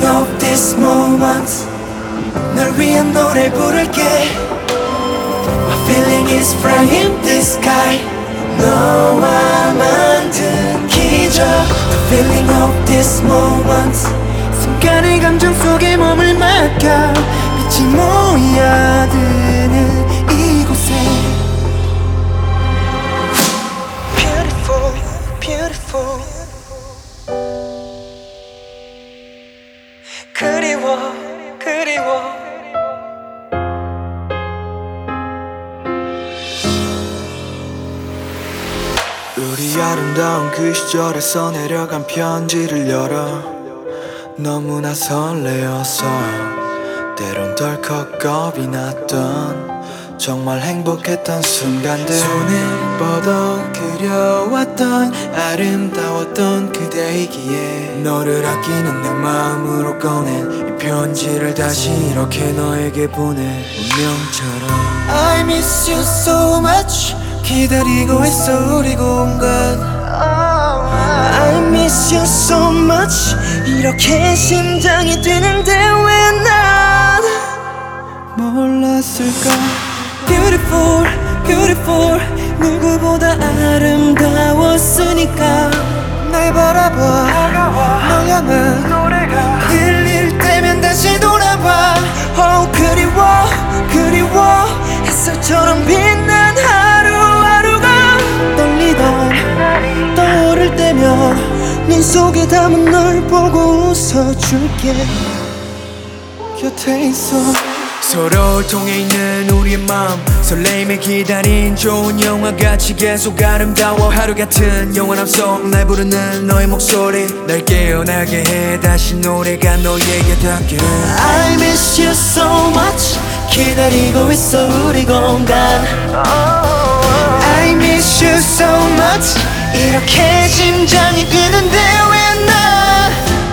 of this moment 널 위한 노래 부를게 My feeling is flying the sky 너와 만든 기적 The feeling of this moment 순간의 감정 속에 몸을 맡겨 빛이 모여드는 이곳에 Beautiful, beautiful 그리워, 그리워 우리 아름다운 그 시절에서 내려간 편지를 열어 너무나 설레어서 때론 덜컥 겁이 났던 정말 행복했던 순간들 손을 뻗어 그려왔던 아름다웠던 그대이기에 너를 아끼는 내 마음으로 꺼낸 이 편지를 다시 이렇게 너에게 보내 운명처럼 I miss you so much 기다리고 있어 우리 공간 I miss you so much 이렇게 심장이 뛰는데 왜 난 몰랐을까 Beautiful, beautiful 누구보다 아름다웠으니까 날 바라봐 널 향한 노래가 들릴 때면 다시 돌아봐 Oh 그리워 그리워 햇살처럼 빛난 하루하루가 떨리던 떠오를 때면 눈 속에 담은 널 보고 웃어줄게 곁에 있어 서로를 통해 있는 우리의 마음 설레임에 기다린 좋은 영화같이 계속 아름다워 하루 같은 영원함 속 날 부르는 너의 목소리 날 깨어나게 해 다시 노래가 너에게 닿게 I miss you so much 기다리고 있어 우리 공간 I miss you so much 이렇게 심장이 뛰는데 왜 난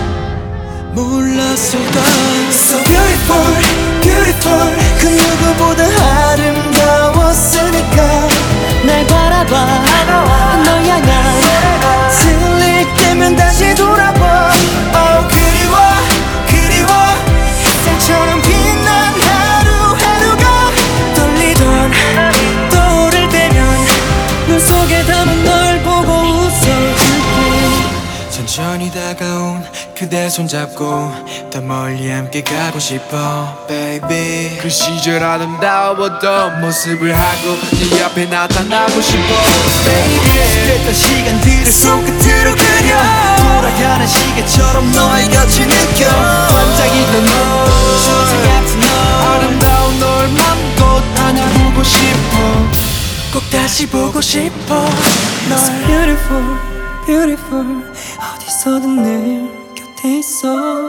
몰랐을까 So beautiful, beautiful 그 누구보다 아름다웠으니까 날 바라봐 널 향한 들릴 때면 다시 돌아봐 Oh 그리워 그리워 햇살처럼 빛난 하루하루가 떨리던 떠오를 때면 눈 속에 담은 널 보고 웃어줄게 천천히 다가온 그대 손잡고 더 멀리 함께 가고 싶어 baby 그 시절 아름다웠던 모습을 하고 네 옆에 나타나고 싶어 baby 스쳤던 시간들을 손끝으로 그려 돌아가는 시계처럼 너의 곁을 느껴 반짝이던 너 초지 같은 너 아름다운 널 맘껏 안아보고 싶어 꼭 다시 보고 싶어 널 So beautiful, beautiful 어디서든 늘 곁에 있어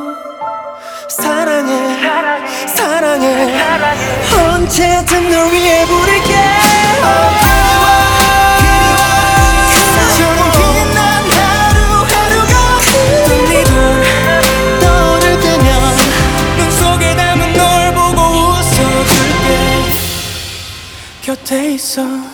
사랑해 사랑해 언제든 널 위해 부를게 햇살처럼 빛난 하루하루가 떨리던 떠오를 때면 눈 속에 담은 널 보고 웃어줄게 곁에 있어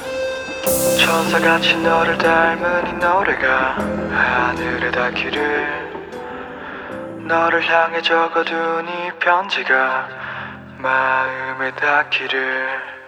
천사같이 너를 닮은 이 노래가 하늘에 닿기를 너를 향해 적어둔 이 편지가 마음에 닿기를